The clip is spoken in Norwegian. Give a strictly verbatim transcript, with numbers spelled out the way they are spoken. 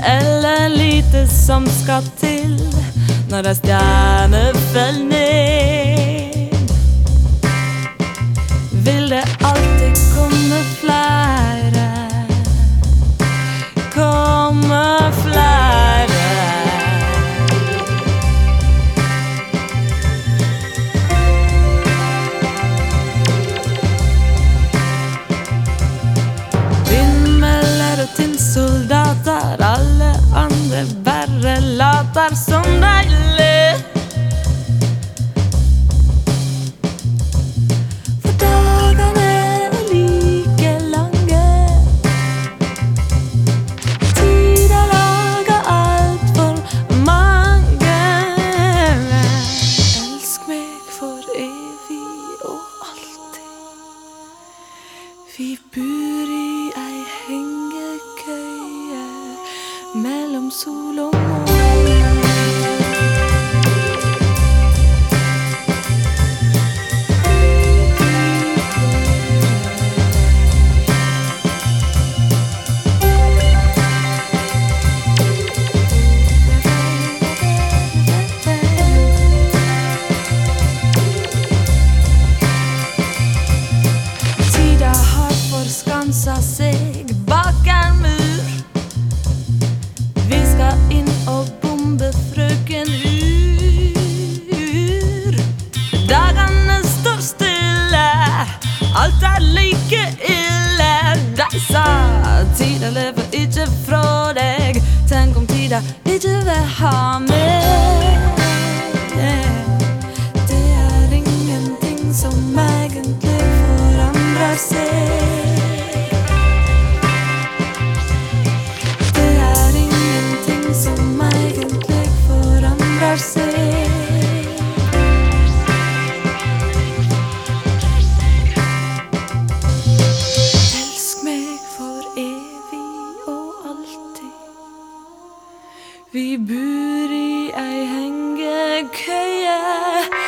eller lite som skal til når ei stjerne fell ned. Vil det alltid komme flere, komme flere. Vindmøller og tinnsoldater, alle andre bare later som deilig. For dagene er like lange, tida lager alt for mange. Elsk meg for evig og alltid. Vi bor i ei hengekøye mellom sol og måne. Tida har forskansa seg bak en mur. Vi skal inn og bombe frøken Ur. Dagene står stille, alt er like ille. De sa tida lever ikke fra deg. Tenk om tida ikke vil ha meg. Det er ingenting som egentlig forandrer seg. Det er ingenting som egentlig forandrer seg. Elsk meg for evig og alltid. Vi bor i ei hengekøye